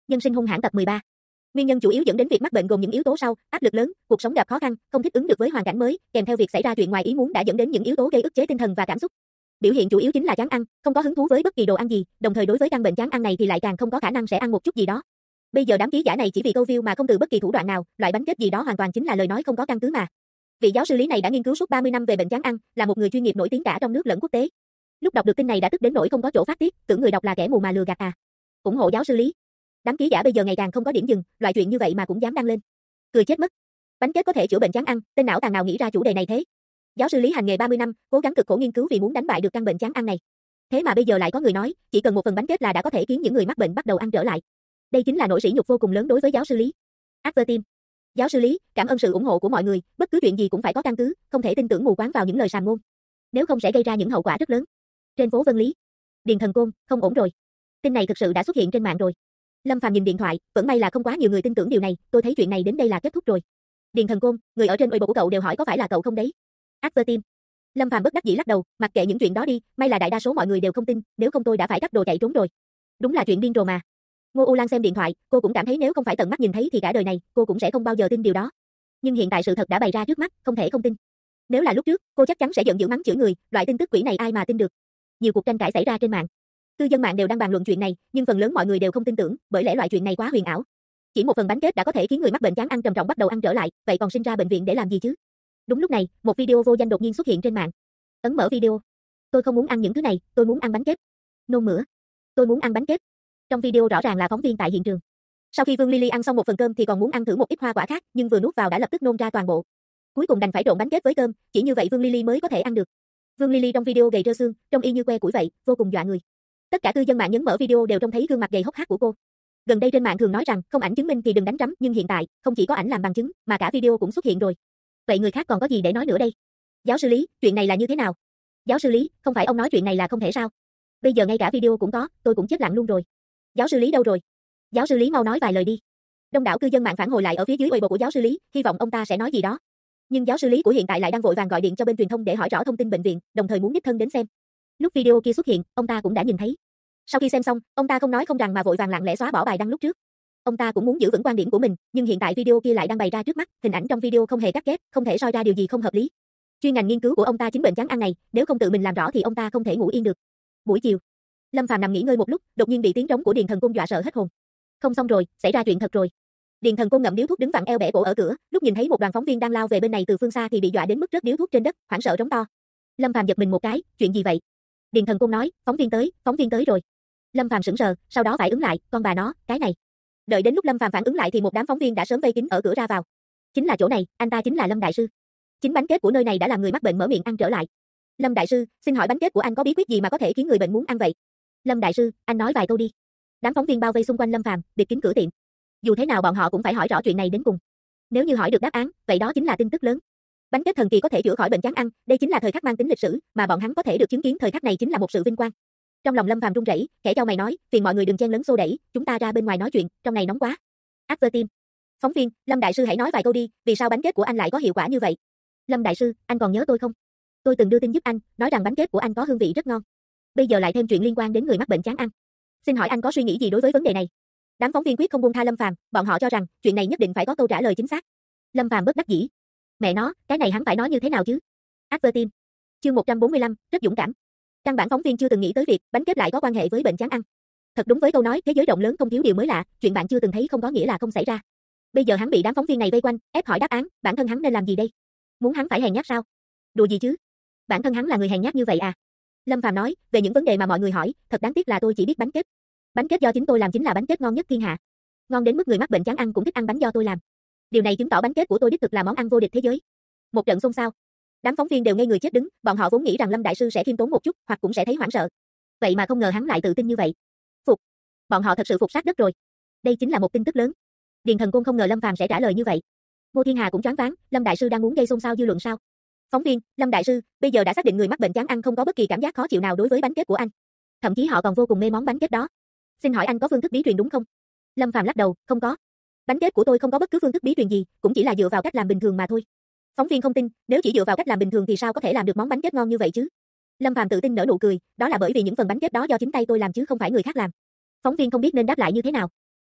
Nhân sinh hung hãn tập 13. Nguyên nhân chủ yếu dẫn đến việc mắc bệnh gồm những yếu tố sau: áp lực lớn, cuộc sống gặp khó khăn, không thích ứng được với hoàn cảnh mới, kèm theo việc xảy ra chuyện ngoài ý muốn đã dẫn đến những yếu tố gây ức chế tinh thần và cảm xúc. Biểu hiện chủ yếu chính là chán ăn, không có hứng thú với bất kỳ đồ ăn gì, đồng thời đối với căn bệnh chán ăn này thì lại càng không có khả năng sẽ ăn một chút gì đó. Bây giờ đám ký giả này chỉ vì câu view mà không từ bất kỳ thủ đoạn nào, loại bánh kết gì đó hoàn toàn chính là lời nói không có căn cứ mà. Vị giáo sư Lý này đã nghiên cứu suốt 30 năm về bệnh chán ăn, là một người chuyên nghiệp nổi tiếng cả trong nước lẫn quốc tế. Lúc đọc được tin này đã tức đến nỗi không có chỗ phát tiết, tưởng người đọc là kẻ mù mà lừa gạt à. Ủng hộ giáo sư Lý. Đám ký giả bây giờ ngày càng không có điểm dừng, loại chuyện như vậy mà cũng dám đăng lên. Cười chết mất. Bánh kết có thể chữa bệnh chán ăn, tên não tàn nào nghĩ ra chủ đề này thế? Giáo sư Lý hành nghề 30 năm, cố gắng cực khổ nghiên cứu vì muốn đánh bại được căn bệnh chán ăn này. Thế mà bây giờ lại có người nói, chỉ cần một phần bánh kết là đã có thể khiến những người mắc bệnh bắt đầu ăn trở lại. Đây chính là nỗi sỉ nhục vô cùng lớn đối với giáo sư Lý. Advertime. Giáo sư Lý, cảm ơn sự ủng hộ của mọi người, bất cứ chuyện gì cũng phải có căn cứ, không thể tin tưởng mù quáng vào những lời sàm ngôn. Nếu không sẽ gây ra những hậu quả rất lớn. Trên phố Vân Lý. Điền Thần Côn, không ổn rồi. Tin này thực sự đã xuất hiện trên mạng rồi. Lâm Phàm nhìn điện thoại, vẫn may là không quá nhiều người tin tưởng điều này, tôi thấy chuyện này đến đây là kết thúc rồi. Điền Thần Côn, người ở trên Weibo của cậu đều hỏi có phải là cậu không đấy. Advertime. Lâm Phàm bất đắc dĩ lắc đầu, mặc kệ những chuyện đó đi, may là đại đa số mọi người đều không tin, nếu không tôi đã phải cắt đồ chạy trốn rồi. Đúng là chuyện điên rồ mà. Ngô U Lan xem điện thoại, cô cũng cảm thấy nếu không phải tận mắt nhìn thấy thì cả đời này, cô cũng sẽ không bao giờ tin điều đó. Nhưng hiện tại sự thật đã bày ra trước mắt, không thể không tin. Nếu là lúc trước, cô chắc chắn sẽ giận dữ mắng chửi người, loại tin tức quỷ này ai mà tin được. Nhiều cuộc tranh cãi xảy ra trên mạng. Cư dân mạng đều đang bàn luận chuyện này, nhưng phần lớn mọi người đều không tin tưởng, bởi lẽ loại chuyện này quá huyền ảo. Chỉ một phần bánh kết đã có thể khiến người mắc bệnh chán ăn trầm trọng bắt đầu ăn trở lại, vậy còn sinh ra bệnh viện để làm gì chứ? Đúng lúc này, một video vô danh đột nhiên xuất hiện trên mạng. Ấn mở video. Tôi không muốn ăn những thứ này, tôi muốn ăn bánh kết. Nôn mửa. Tôi muốn ăn bánh kết. Trong video rõ ràng là phóng viên tại hiện trường. Sau khi Vương Lily ăn xong một phần cơm thì còn muốn ăn thử một ít hoa quả khác, nhưng vừa nuốt vào đã lập tức nôn ra toàn bộ. Cuối cùng đành phải trộn bánh kết với cơm, chỉ như vậy Vương Lily mới có thể ăn được. Vương Lily trong video gầy trơ xương, trông y như que củi vậy, vô cùng dọa người. Tất cả cư dân mạng nhấn mở video đều trông thấy gương mặt gầy hốc hác của cô. Gần đây trên mạng thường nói rằng không ảnh chứng minh thì đừng đánh trắm, nhưng hiện tại, không chỉ có ảnh làm bằng chứng, mà cả video cũng xuất hiện rồi. Vậy người khác còn có gì để nói nữa đây? Giáo sư Lý, chuyện này là như thế nào? Giáo sư Lý, không phải ông nói chuyện này là không thể sao? Bây giờ ngay cả video cũng có, tôi cũng chết lặng luôn rồi. Giáo sư Lý đâu rồi? Giáo sư Lý mau nói vài lời đi. Đông đảo cư dân mạng phản hồi lại ở phía dưới Weibo của giáo sư Lý, hy vọng ông ta sẽ nói gì đó. Nhưng giáo sư Lý của hiện tại lại đang vội vàng gọi điện cho bên truyền thông để hỏi rõ thông tin bệnh viện, đồng thời muốn đích thân đến xem. Lúc video kia xuất hiện, ông ta cũng đã nhìn thấy. Sau khi xem xong, ông ta không nói không rằng mà vội vàng lặng lẽ xóa bỏ bài đăng lúc trước. Ông ta cũng muốn giữ vững quan điểm của mình, nhưng hiện tại video kia lại đang bày ra trước mắt, hình ảnh trong video không hề cắt ghép, không thể soi ra điều gì không hợp lý. Chuyên ngành nghiên cứu của ông ta chính bệnh chán ăn này, nếu không tự mình làm rõ thì ông ta không thể ngủ yên được. Buổi chiều, Lâm Phàm nằm nghỉ ngơi một lúc, đột nhiên bị tiếng trống của Điền Thần Côn dọa sợ hết hồn. Không xong rồi, xảy ra chuyện thật rồi. Điền Thần Côn ngậm điếu thuốc đứng vặn eo bẻ cổ ở cửa, lúc nhìn thấy một đoàn phóng viên đang lao về bên này từ phương xa thì bị dọa đến mức rớt điếu thuốc trên đất, hoảng sợ rống to. Lâm Phàm giật mình một cái, chuyện gì vậy? Điền Thần Côn nói, phóng viên tới rồi. Lâm Phàm sững sờ, sau đó phản ứng lại, con bà nó, cái này. Đợi đến lúc Lâm Phàm phản ứng lại thì một đám phóng viên đã sớm vây kín ở cửa ra vào. Chính là chỗ này, anh ta chính là Lâm đại sư. Chính bánh kết của nơi này đã làm người mắc bệnh mở miệng ăn trở lại. Lâm đại sư, xin hỏi bánh kết của anh có bí quyết gì mà có thể khiến người bệnh muốn ăn vậy? Lâm đại sư, anh nói vài câu đi. Đám phóng viên bao vây xung quanh Lâm Phàm, bịt kín cửa tiệm. Dù thế nào bọn họ cũng phải hỏi rõ chuyện này đến cùng. Nếu như hỏi được đáp án, vậy đó chính là tin tức lớn. Bánh kết thần kỳ có thể chữa khỏi bệnh chán ăn, đây chính là thời khắc mang tính lịch sử, mà bọn hắn có thể được chứng kiến thời khắc này chính là một sự vinh quang. Trong lòng Lâm Phàm run rẩy, khẽ chau mày nói, phiền mọi người đừng chen lấn xô đẩy, chúng ta ra bên ngoài nói chuyện, trong này nóng quá. Advertime. Phóng viên, Lâm đại sư hãy nói vài câu đi, vì sao bánh kết của anh lại có hiệu quả như vậy? Lâm đại sư, anh còn nhớ tôi không? Tôi từng đưa tin giúp anh, nói rằng bánh kết của anh có hương vị rất ngon. Bây giờ lại thêm chuyện liên quan đến người mắc bệnh chán ăn. Xin hỏi anh có suy nghĩ gì đối với vấn đề này? Đám phóng viên quyết không buông tha Lâm Phàm, bọn họ cho rằng chuyện này nhất định phải có câu trả lời chính xác. Lâm Phàm bất đắc dĩ. Mẹ nó, cái này hắn phải nói như thế nào chứ? Advertime. Chương 145, rất dũng cảm. Căn bản phóng viên chưa từng nghĩ tới việc bánh kết lại có quan hệ với bệnh chán ăn. Thật đúng với câu nói, thế giới rộng lớn không thiếu điều mới lạ, chuyện bạn chưa từng thấy không có nghĩa là không xảy ra. Bây giờ hắn bị đám phóng viên này vây quanh, ép hỏi đáp án, bản thân hắn nên làm gì đây? Muốn hắn phải hèn nhát sao? Đùa gì chứ? Bản thân hắn là người hèn nhát như vậy à? Lâm Phàm nói, về những vấn đề mà mọi người hỏi, thật đáng tiếc là tôi chỉ biết bánh kết. Bánh kết do chính tôi làm chính là bánh kết ngon nhất thiên hạ. Ngon đến mức người mắc bệnh chán ăn cũng thích ăn bánh do tôi làm. Điều này chứng tỏ bánh kết của tôi đích thực là món ăn vô địch thế giới. Một trận xôn xao. Đám phóng viên đều ngây người chết đứng, bọn họ vốn nghĩ rằng Lâm đại sư sẽ khiêm tốn một chút, hoặc cũng sẽ thấy hoảng sợ. Vậy mà không ngờ hắn lại tự tin như vậy. Phục. Bọn họ thật sự phục sát đất rồi. Đây chính là một tin tức lớn. Điền Thần Côn không ngờ Lâm Phàm sẽ trả lời như vậy. Ngô Thiên Hà cũng choáng váng, Lâm đại sư đang muốn gây xôn xao dư luận sao? Phóng viên, Lâm đại sư, bây giờ đã xác định người mắc bệnh chán ăn không có bất kỳ cảm giác khó chịu nào đối với bánh kết của anh. Thậm chí họ còn vô cùng mê món bánh kết đó. Xin hỏi anh có phương thức bí truyền đúng không? Lâm Phàm lắc đầu, không có. Bánh kết của tôi không có bất cứ phương thức bí truyền gì, cũng chỉ là dựa vào cách làm bình thường mà thôi. Phóng viên không tin, nếu chỉ dựa vào cách làm bình thường thì sao có thể làm được món bánh kết ngon như vậy chứ? Lâm Phàm tự tin nở nụ cười, đó là bởi vì những phần bánh kết đó do chính tay tôi làm chứ không phải người khác làm. Phóng viên không biết nên đáp lại như thế nào.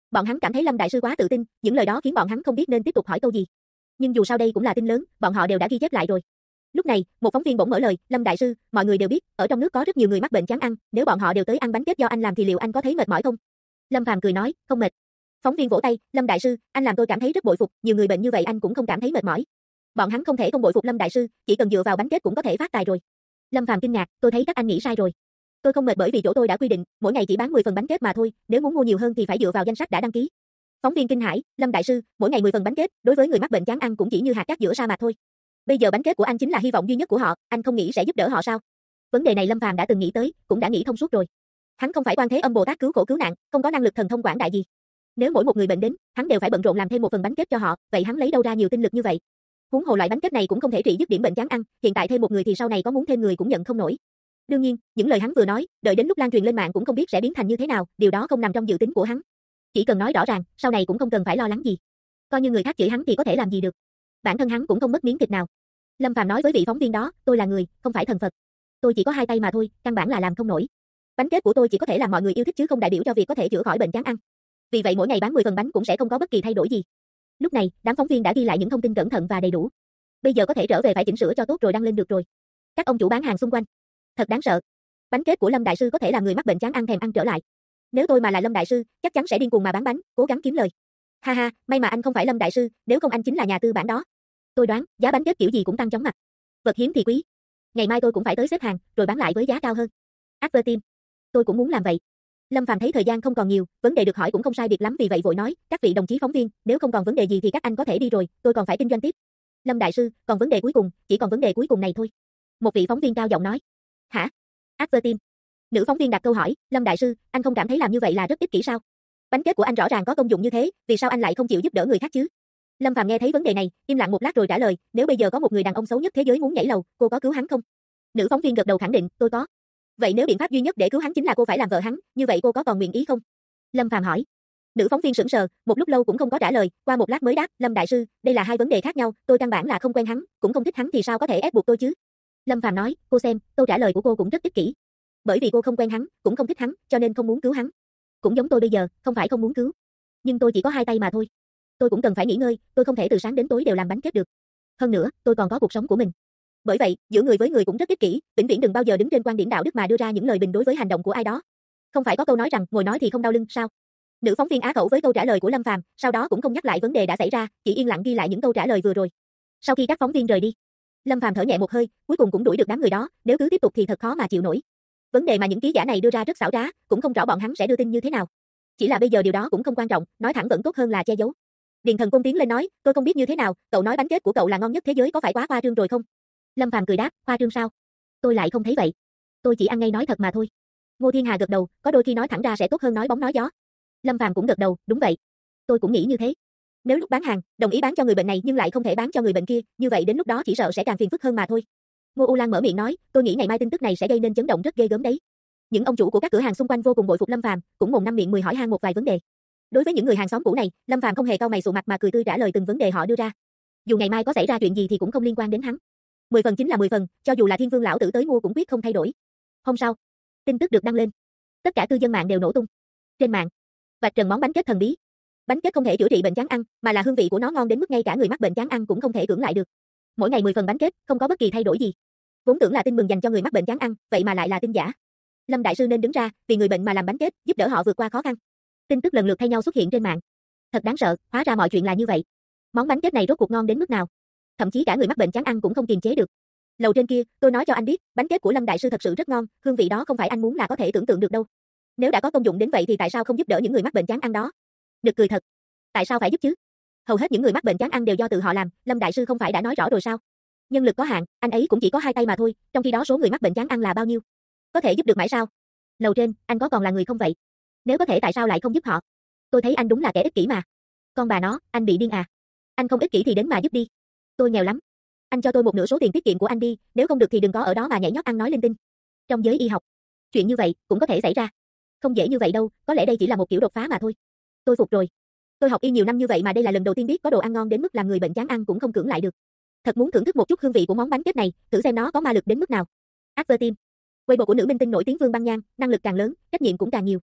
Bọn hắn cảm thấy Lâm đại sư quá tự tin, những lời đó khiến bọn hắn không biết nên tiếp tục hỏi câu gì. Nhưng dù sao đây cũng là tin lớn, bọn họ đều đã ghi chép lại rồi. Lúc này, một phóng viên bỗng mở lời, Lâm đại sư, mọi người đều biết, ở trong nước có rất nhiều người mắc bệnh chán ăn, nếu bọn họ đều tới ăn bánh tét do anh làm thì liệu anh có thấy mệt mỏi không? Lâm Phàm cười nói, không mệt. Phóng viên vỗ tay, Lâm đại sư, anh làm tôi cảm thấy rất bội phục, nhiều người bệnh như vậy anh cũng không cảm thấy mệt mỏi. Bọn hắn không thể không bội phục Lâm đại sư, chỉ cần dựa vào bánh tét cũng có thể phát tài rồi. Lâm Phàm kinh ngạc, tôi thấy các anh nghĩ sai rồi. Tôi không mệt bởi vì chỗ tôi đã quy định, mỗi ngày chỉ bán 10 phần bánh kết mà thôi, nếu muốn mua nhiều hơn thì phải dựa vào danh sách đã đăng ký. Phóng viên kinh hãi, Lâm đại sư, mỗi ngày 10 phần bánh kết, đối với người mắc bệnh chán ăn cũng chỉ như hạt cát giữa sa mạc thôi. Bây giờ bánh kết của anh chính là hy vọng duy nhất của họ, anh không nghĩ sẽ giúp đỡ họ sao? Vấn đề này Lâm Phàm đã từng nghĩ tới, cũng đã nghĩ thông suốt rồi. Hắn không phải Quan Thế Âm Bồ Tát cứu khổ cứu nạn, không có năng lực thần thông quảng đại gì. Nếu mỗi một người bệnh đến, hắn đều phải bận rộn làm thêm một phần bánh kết cho họ, vậy hắn lấy đâu ra nhiều tinh lực như vậy? Huống hồ loại bánh kết này cũng không thể trị dứt điểm bệnh chán ăn, hiện tại thêm một người thì sau này có muốn thêm người cũng nhận không nổi. Đương nhiên, những lời hắn vừa nói, đợi đến lúc lan truyền lên mạng cũng không biết sẽ biến thành như thế nào, điều đó không nằm trong dự tính của hắn. Chỉ cần nói rõ ràng, sau này cũng không cần phải lo lắng gì. Coi như người khác chửi hắn thì có thể làm gì được. Bản thân hắn cũng không mất miếng thịt nào. Lâm Phàm nói với vị phóng viên đó, tôi là người, không phải thần Phật. Tôi chỉ có 2 tay mà thôi, căn bản là làm không nổi. Bánh kết của tôi chỉ có thể làm mọi người yêu thích chứ không đại biểu cho việc có thể chữa khỏi bệnh chán ăn. Vì vậy mỗi ngày bán 10 phần bánh cũng sẽ không có bất kỳ thay đổi gì. Lúc này, đám phóng viên đã ghi lại những thông tin cẩn thận và đầy đủ. Bây giờ có thể trở về phải chỉnh sửa cho tốt rồi đăng lên được rồi. Các ông chủ bán hàng xung quanh, thật đáng sợ. Bánh kết của Lâm đại sư có thể làm người mắc bệnh chán ăn thèm ăn trở lại. Nếu tôi mà là Lâm đại sư, chắc chắn sẽ điên cuồng mà bán bánh, cố gắng kiếm lời. Ha ha, may mà anh không phải Lâm đại sư, nếu không anh chính là nhà tư bản đó. Tôi đoán, giá bánh kết kiểu gì cũng tăng chóng mặt. Vật hiếm thì quý. Ngày mai tôi cũng phải tới xếp hàng, rồi bán lại với giá cao hơn. Advertime. Tôi cũng muốn làm vậy. Lâm Phàm thấy thời gian không còn nhiều, vấn đề được hỏi cũng không sai biệt lắm vì vậy vội nói, các vị đồng chí phóng viên, nếu không còn vấn đề gì thì các anh có thể đi rồi, tôi còn phải kinh doanh tiếp. Lâm đại sư, còn vấn đề cuối cùng, chỉ còn vấn đề cuối cùng này thôi. Một vị phóng viên cao giọng nói. Hả? Advertime. Nữ phóng viên đặt câu hỏi, Lâm đại sư, anh không cảm thấy làm như vậy là rất ích kỷ sao? Bánh kết của anh rõ ràng có công dụng như thế, vì sao anh lại không chịu giúp đỡ người khác chứ? Lâm Phàm nghe thấy vấn đề này, im lặng một lát rồi trả lời, nếu bây giờ có một người đàn ông xấu nhất thế giới muốn nhảy lầu, cô có cứu hắn không? Nữ phóng viên gật đầu khẳng định, tôi có. Vậy nếu biện pháp duy nhất để cứu hắn chính là cô phải làm vợ hắn, như vậy cô có còn nguyện ý không? Lâm Phàm hỏi. Nữ phóng viên sững sờ, một lúc lâu cũng không có trả lời, qua một lát mới đáp, Lâm đại sư, đây là 2 vấn đề khác nhau, tôi căn bản là không quen hắn, cũng không thích hắn thì sao có thể ép buộc tôi chứ? Lâm Phàm nói, cô xem, câu trả lời của cô cũng rất ích kỷ. Bởi vì cô không quen hắn, cũng không thích hắn, cho nên không muốn cứu hắn. Cũng giống tôi bây giờ, không phải không muốn cứu, nhưng tôi chỉ có 2 tay mà thôi. Tôi cũng cần phải nghỉ ngơi, tôi không thể từ sáng đến tối đều làm bánh kết được. Hơn nữa, tôi còn có cuộc sống của mình. Bởi vậy, giữa người với người cũng rất ích kỷ, vĩnh viễn đừng bao giờ đứng trên quan điểm đạo đức mà đưa ra những lời bình đối với hành động của ai đó. Không phải có câu nói rằng ngồi nói thì không đau lưng sao? Nữ phóng viên á khẩu với câu trả lời của Lâm Phàm, sau đó cũng không nhắc lại vấn đề đã xảy ra, chỉ yên lặng ghi lại những câu trả lời vừa rồi. Sau khi các phóng viên rời đi, Lâm Phàm thở nhẹ một hơi, cuối cùng cũng đuổi được đám người đó, nếu cứ tiếp tục thì thật khó mà chịu nổi. Vấn đề mà những ký giả này đưa ra rất xảo trá, cũng không rõ bọn hắn sẽ đưa tin như thế nào. Chỉ là bây giờ điều đó cũng không quan trọng, nói thẳng vẫn tốt hơn là che giấu. Điền Thần Công tiến lên nói, tôi không biết như thế nào, cậu nói bánh kết của cậu là ngon nhất thế giới có phải quá khoa trương rồi không? Lâm Phàm cười đáp, khoa trương sao? Tôi lại không thấy vậy. Tôi chỉ ăn ngay nói thật mà thôi. Ngô Thiên Hà gật đầu, có đôi khi nói thẳng ra sẽ tốt hơn nói bóng nói gió. Lâm Phàm cũng gật đầu, đúng vậy. Tôi cũng nghĩ như thế. Nếu lúc bán hàng, đồng ý bán cho người bệnh này nhưng lại không thể bán cho người bệnh kia, như vậy đến lúc đó chỉ sợ sẽ càng phiền phức hơn mà thôi. Ngô U Lan mở miệng nói, tôi nghĩ ngày mai tin tức này sẽ gây nên chấn động rất ghê gớm đấy. Những ông chủ của các cửa hàng xung quanh vô cùng bội phục Lâm Phàm, cũng mồm năm miệng 10 hỏi han một vài vấn đề. Đối với những người hàng xóm cũ này, Lâm Phàm không hề cau mày sụ mặt mà cười tươi trả lời từng vấn đề họ đưa ra. Dù ngày mai có xảy ra chuyện gì thì cũng không liên quan đến hắn. 10 phần chính là 10 phần, cho dù là Thiên Vương lão tử tới mua cũng quyết không thay đổi. Hôm sau, tin tức được đăng lên. Tất cả cư dân mạng đều nổ tung. Trên mạng, vạch trần món bánh kết thần bí. Bánh kết không thể chữa trị bệnh chán ăn, mà là hương vị của nó ngon đến mức ngay cả người mắc bệnh chán ăn cũng không thể cưỡng lại được. Mỗi ngày 10 phần bánh kết, không có bất kỳ thay đổi gì. Vốn tưởng là tin mừng dành cho người mắc bệnh chán ăn, vậy mà lại là tin giả. Lâm đại sư nên đứng ra, vì người bệnh mà làm bánh kết, giúp đỡ họ vượt qua khó khăn. Tin tức lần lượt thay nhau xuất hiện trên mạng. Thật đáng sợ, hóa ra mọi chuyện là như vậy. Món bánh kết này rốt cuộc ngon đến mức nào? Thậm chí cả người mắc bệnh chán ăn cũng không kiềm chế được. Lầu trên kia, tôi nói cho anh biết, bánh kết của Lâm đại sư thật sự rất ngon, hương vị đó không phải anh muốn là có thể tưởng tượng được đâu. Nếu đã có công dụng đến vậy thì tại sao không giúp đỡ những người mắc bệnh chán ăn đó? Nực cười thật. Tại sao phải giúp chứ? Hầu hết những người mắc bệnh chán ăn đều do tự họ làm, Lâm đại sư không phải đã nói rõ rồi sao? Nhân lực có hạn, anh ấy cũng chỉ có 2 tay mà thôi, trong khi đó số người mắc bệnh chán ăn là bao nhiêu? Có thể giúp được mãi sao? Lầu trên, anh có còn là người không vậy? Nếu có thể tại sao lại không giúp họ? Tôi thấy anh đúng là kẻ ích kỷ mà. Con bà nó, anh bị điên à? Anh không ích kỷ thì đến mà giúp đi. Tôi nghèo lắm. Anh cho tôi một nửa số tiền tiết kiệm của anh đi, nếu không được thì đừng có ở đó mà nhảy nhót ăn nói linh tinh. Trong giới y học, chuyện như vậy cũng có thể xảy ra. Không dễ như vậy đâu, có lẽ đây chỉ là một kiểu đột phá mà thôi. Tôi phục rồi. Tôi học y nhiều năm như vậy mà đây là lần đầu tiên biết có đồ ăn ngon đến mức làm người bệnh chán ăn cũng không cưỡng lại được. Thật muốn thưởng thức một chút hương vị của món bánh kết này, thử xem nó có ma lực đến mức nào. Advertime. Weibo của nữ minh tinh nổi tiếng Vương Băng Nhan, năng lực càng lớn, trách nhiệm cũng càng nhiều.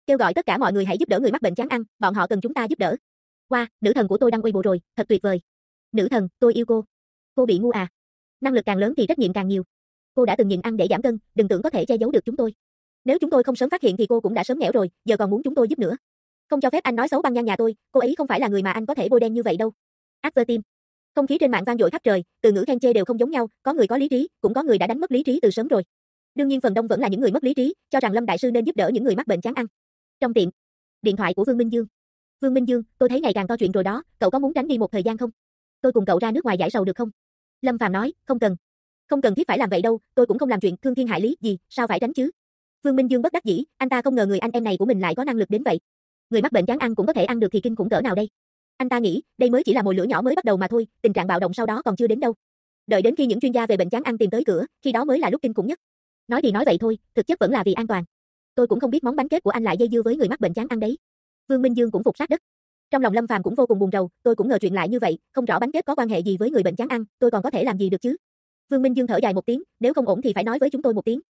Kêu gọi tất cả mọi người hãy giúp đỡ người mắc bệnh chán ăn, bọn họ cần chúng ta giúp đỡ. Wow, nữ thần của tôi đăng Weibo rồi, thật tuyệt vời. Nữ thần, tôi yêu cô. Cô bị ngu à? Năng lực càng lớn thì trách nhiệm càng nhiều. Cô đã từng nhịn ăn để giảm cân, đừng tưởng có thể che giấu được chúng tôi. Nếu chúng tôi không sớm phát hiện thì cô cũng đã sớm nghẽo rồi, giờ còn muốn chúng tôi giúp nữa. Không cho phép anh nói xấu băng nhan nhà tôi, cô ấy không phải là người mà anh có thể bôi đen như vậy đâu. After Không khí trên mạng vang dội khắp trời, từ ngữ khen chê đều không giống nhau, có người có lý trí, cũng có người đã đánh mất lý trí từ sớm rồi. Đương nhiên phần đông vẫn là những người mất lý trí, cho rằng Lâm đại sư nên giúp đỡ những người mắc bệnh chán ăn. Trong tiệm, điện thoại của Vương Minh Dương. Vương Minh Dương, tôi thấy ngày càng to chuyện rồi đó, cậu có muốn tránh đi một thời gian không? Tôi cùng cậu ra nước ngoài giải sầu được không? Lâm Phàm nói, không cần. Không cần thiết phải làm vậy đâu, tôi cũng không làm chuyện thương thiên hại lý gì, sao phải tránh chứ? Vương Minh Dương bất đắc dĩ, anh ta không ngờ người anh em này của mình lại có năng lực đến vậy. Người mắc bệnh chán ăn cũng có thể ăn được thì kinh khủng cỡ nào đây? Anh ta nghĩ, đây mới chỉ là mồi lửa nhỏ mới bắt đầu mà thôi, tình trạng bạo động sau đó còn chưa đến đâu. Đợi đến khi những chuyên gia về bệnh chán ăn tìm tới cửa, khi đó mới là lúc kinh khủng nhất. Nói thì nói vậy thôi, thực chất vẫn là vì an toàn. Tôi cũng không biết món bánh kết của anh lại dây dưa với người mắc bệnh chán ăn đấy. Vương Minh Dương cũng phục sát đất. Trong lòng Lâm Phàm cũng vô cùng buồn rầu, tôi cũng ngờ chuyện lại như vậy, không rõ bánh kết có quan hệ gì với người bệnh chán ăn, tôi còn có thể làm gì được chứ? Vương Minh Dương thở dài một tiếng, nếu không ổn thì phải nói với chúng tôi một tiếng.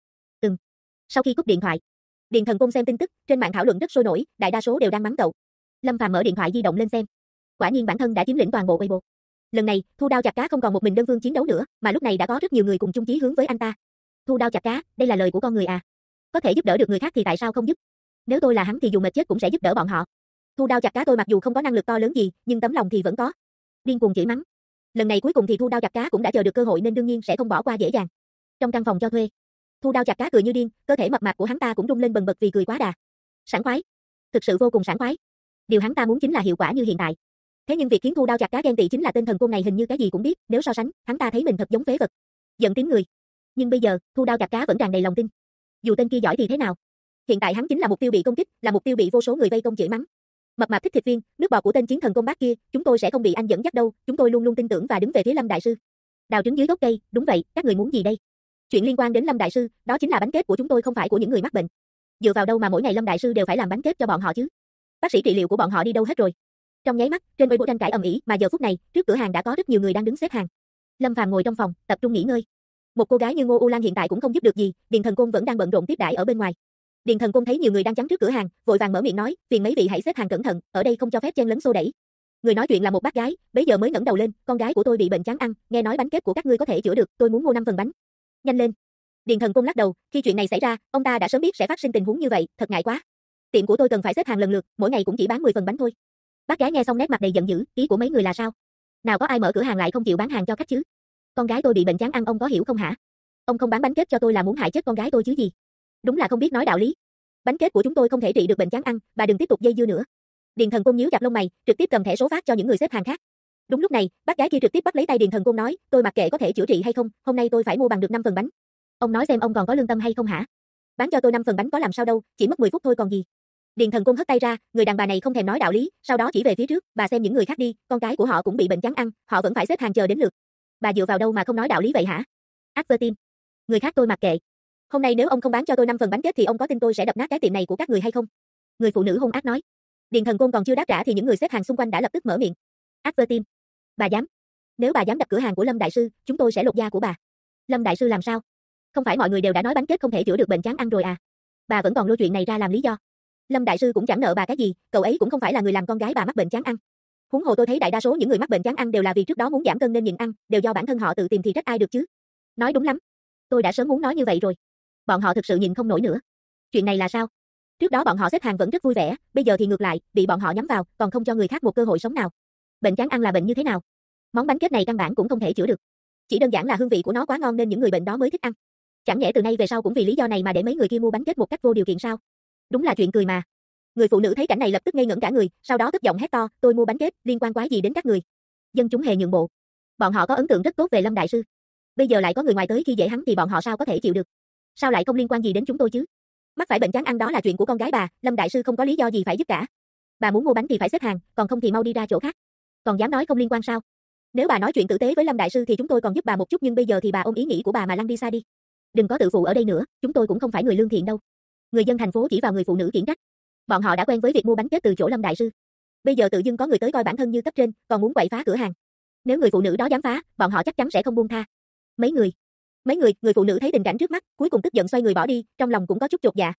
Sau khi cúp điện thoại, Điền Thần Côn xem tin tức, trên mạng thảo luận rất sôi nổi, đại đa số đều đang mắng cậu. Lâm Phàm mở điện thoại di động lên xem. Quả nhiên bản thân đã chiếm lĩnh toàn bộ Weibo. Lần này, Thu Đao Chặt Cá không còn một mình đơn phương chiến đấu nữa, mà lúc này đã có rất nhiều người cùng chung chí hướng với anh ta. Thu Đao Chặt Cá, đây là lời của con người à? Có thể giúp đỡ được người khác thì tại sao không giúp? Nếu tôi là hắn thì dù mệt chết cũng sẽ giúp đỡ bọn họ. Thu Đao Chặt Cá tôi mặc dù không có năng lực to lớn gì, nhưng tấm lòng thì vẫn có. Điên cuồng chửi mắng. Lần này cuối cùng thì Thu Đao Chặt Cá cũng đã chờ được cơ hội nên đương nhiên sẽ không bỏ qua dễ dàng. Trong căn phòng cho thuê, Thu Đao Chặt Cá cười như điên, cơ thể mập mạp của hắn ta cũng rung lên bần bật vì cười quá đà. Sảng khoái, thực sự vô cùng sảng khoái. Điều hắn ta muốn chính là hiệu quả như hiện tại. Thế nhưng việc khiến Thu Đao Chặt Cá ghen tị chính là tên thần côn này hình như cái gì cũng biết, nếu so sánh, hắn ta thấy mình thật giống phế vật. Giận tím người. Nhưng bây giờ, Thu Đao Chặt Cá vẫn tràn đầy lòng tin. Dù tên kia giỏi thì thế nào? Hiện tại hắn chính là mục tiêu bị công kích, là mục tiêu bị vô số người vây công chửi mắng. Mập mạp thích thịt viên, nước bọt của tên chiến thần côn bác kia, chúng tôi sẽ không bị anh dẫn dắt đâu, chúng tôi luôn luôn tin tưởng và đứng về phía Lâm đại sư. Đào trứng dưới gốc cây, đúng vậy, các người muốn gì đây? Chuyện liên quan đến Lâm đại sư, đó chính là bánh kết của chúng tôi không phải của những người mắc bệnh. Dựa vào đâu mà mỗi ngày Lâm đại sư đều phải làm bánh kết cho bọn họ chứ? Bác sĩ trị liệu của bọn họ đi đâu hết rồi? Trong nháy mắt, trên Weibo tranh cãi ầm ĩ, mà giờ phút này, trước cửa hàng đã có rất nhiều người đang đứng xếp hàng. Lâm Phàm ngồi trong phòng, tập trung nghỉ ngơi. Một cô gái như Ngô U Lan hiện tại cũng không giúp được gì, Điền Thần Côn vẫn đang bận rộn tiếp đãi ở bên ngoài. Điền Thần Côn thấy nhiều người đang chắn trước cửa hàng, vội vàng mở miệng nói, phiền mấy vị hãy xếp hàng cẩn thận, ở đây không cho phép chen lấn xô đẩy. Người nói chuyện là một bác gái, bấy giờ mới ngẩng đầu lên, con gái của tôi bị bệnh chán ăn, nghe nói bánh kết của các ngươi có thể chữa được, tôi muốn mua 5 phần bánh. Nhanh lên. Điền Thần Côn lắc đầu, khi chuyện này xảy ra, ông ta đã sớm biết sẽ phát sinh tình huống như vậy, thật ngại quá. Tiệm của tôi cần phải xếp hàng lần lượt, mỗi ngày cũng chỉ bán 10 phần bánh thôi. Bác gái nghe xong nét mặt đầy giận dữ, ý của mấy người là sao? Nào có ai mở cửa hàng lại không chịu bán hàng cho khách chứ? Con gái tôi bị bệnh chán ăn ông có hiểu không hả? Ông không bán bánh kết cho tôi là muốn hại chết con gái tôi chứ gì? Đúng là không biết nói đạo lý. Bánh kết của chúng tôi không thể trị được bệnh chán ăn, bà đừng tiếp tục dây dưa nữa. Điền Thần Côn nhíu chặt lông mày, trực tiếp cầm thẻ số phát cho những người xếp hàng khác. Đúng lúc này, bác gái kia trực tiếp bắt lấy tay Điền Thần Côn nói, tôi mặc kệ có thể chữa trị hay không, hôm nay tôi phải mua bằng được 5 phần bánh. Ông nói xem ông còn có lương tâm hay không hả? Bán cho tôi 5 phần bánh có làm sao đâu, chỉ mất 10 phút thôi còn gì. Điền Thần Côn hất tay ra, người đàn bà này không thèm nói đạo lý, sau đó chỉ về phía trước, bà xem những người khác đi, con cái của họ cũng bị bệnh chán ăn, họ vẫn phải xếp hàng chờ đến lượt. Bà dựa vào đâu mà không nói đạo lý vậy hả? After người khác tôi mặc kệ. Hôm nay nếu ông không bán cho tôi 5 phần bánh kết thì ông có tin tôi sẽ đập nát cái tiệm này của các người hay không? Người phụ nữ hung ác nói. Điền Thần Côn còn chưa đáp trả thì những người xếp hàng xung quanh đã lập tức mở miệng. After bà dám? Nếu bà dám đập cửa hàng của Lâm đại sư, chúng tôi sẽ lột da của bà. Lâm đại sư làm sao? Không phải mọi người đều đã nói bánh kết không thể chữa được bệnh chán ăn rồi à? Bà vẫn còn lôi chuyện này ra làm lý do. Lâm đại sư cũng chẳng nợ bà cái gì, cậu ấy cũng không phải là người làm con gái bà mắc bệnh chán ăn. Huống hồ tôi thấy đại đa số những người mắc bệnh chán ăn đều là vì trước đó muốn giảm cân nên nhịn ăn, đều do bản thân họ tự tìm thì trách ai được chứ? Nói đúng lắm. Tôi đã sớm muốn nói như vậy rồi. Bọn họ thực sự nhịn không nổi nữa. Chuyện này là sao? Trước đó bọn họ xếp hàng vẫn rất vui vẻ, bây giờ thì ngược lại, bị bọn họ nhắm vào, còn không cho người khác một cơ hội sống nào. Bệnh chán ăn là bệnh như thế nào? Món bánh kết này căn bản cũng không thể chữa được. Chỉ đơn giản là hương vị của nó quá ngon nên những người bệnh đó mới thích ăn. Chẳng nhẽ từ nay về sau cũng vì lý do này mà để mấy người kia mua bánh kết một cách vô điều kiện sao? Đúng là chuyện cười mà. Người phụ nữ thấy cảnh này lập tức ngây ngẩn cả người, sau đó tức giọng hét to, tôi mua bánh kết, liên quan quái gì đến các người? Dân chúng hề nhượng bộ. Bọn họ có ấn tượng rất tốt về Lâm đại sư. Bây giờ lại có người ngoài tới khi dễ hắn thì bọn họ sao có thể chịu được? Sao lại không liên quan gì đến chúng tôi chứ? Mắc phải bệnh chán ăn đó là chuyện của con gái bà, Lâm đại sư không có lý do gì phải giúp cả. Bà muốn mua bánh thì phải xếp hàng, còn không thì mau đi ra chỗ khác. Còn dám nói không liên quan sao? Nếu bà nói chuyện tử tế với Lâm đại sư thì chúng tôi còn giúp bà một chút nhưng bây giờ thì bà ôm ý nghĩ của bà mà lăn đi xa đi. Đừng có tự phụ ở đây nữa, chúng tôi cũng không phải người lương thiện đâu. Người dân thành phố chỉ vào người phụ nữ khiển trách. Bọn họ đã quen với việc mua bánh kết từ chỗ Lâm đại sư. Bây giờ tự dưng có người tới coi bản thân như cấp trên, còn muốn quậy phá cửa hàng. Nếu người phụ nữ đó dám phá, bọn họ chắc chắn sẽ không buông tha. Mấy người, người phụ nữ thấy tình cảnh trước mắt, cuối cùng tức giận xoay người bỏ đi, trong lòng cũng có chút chột dạ.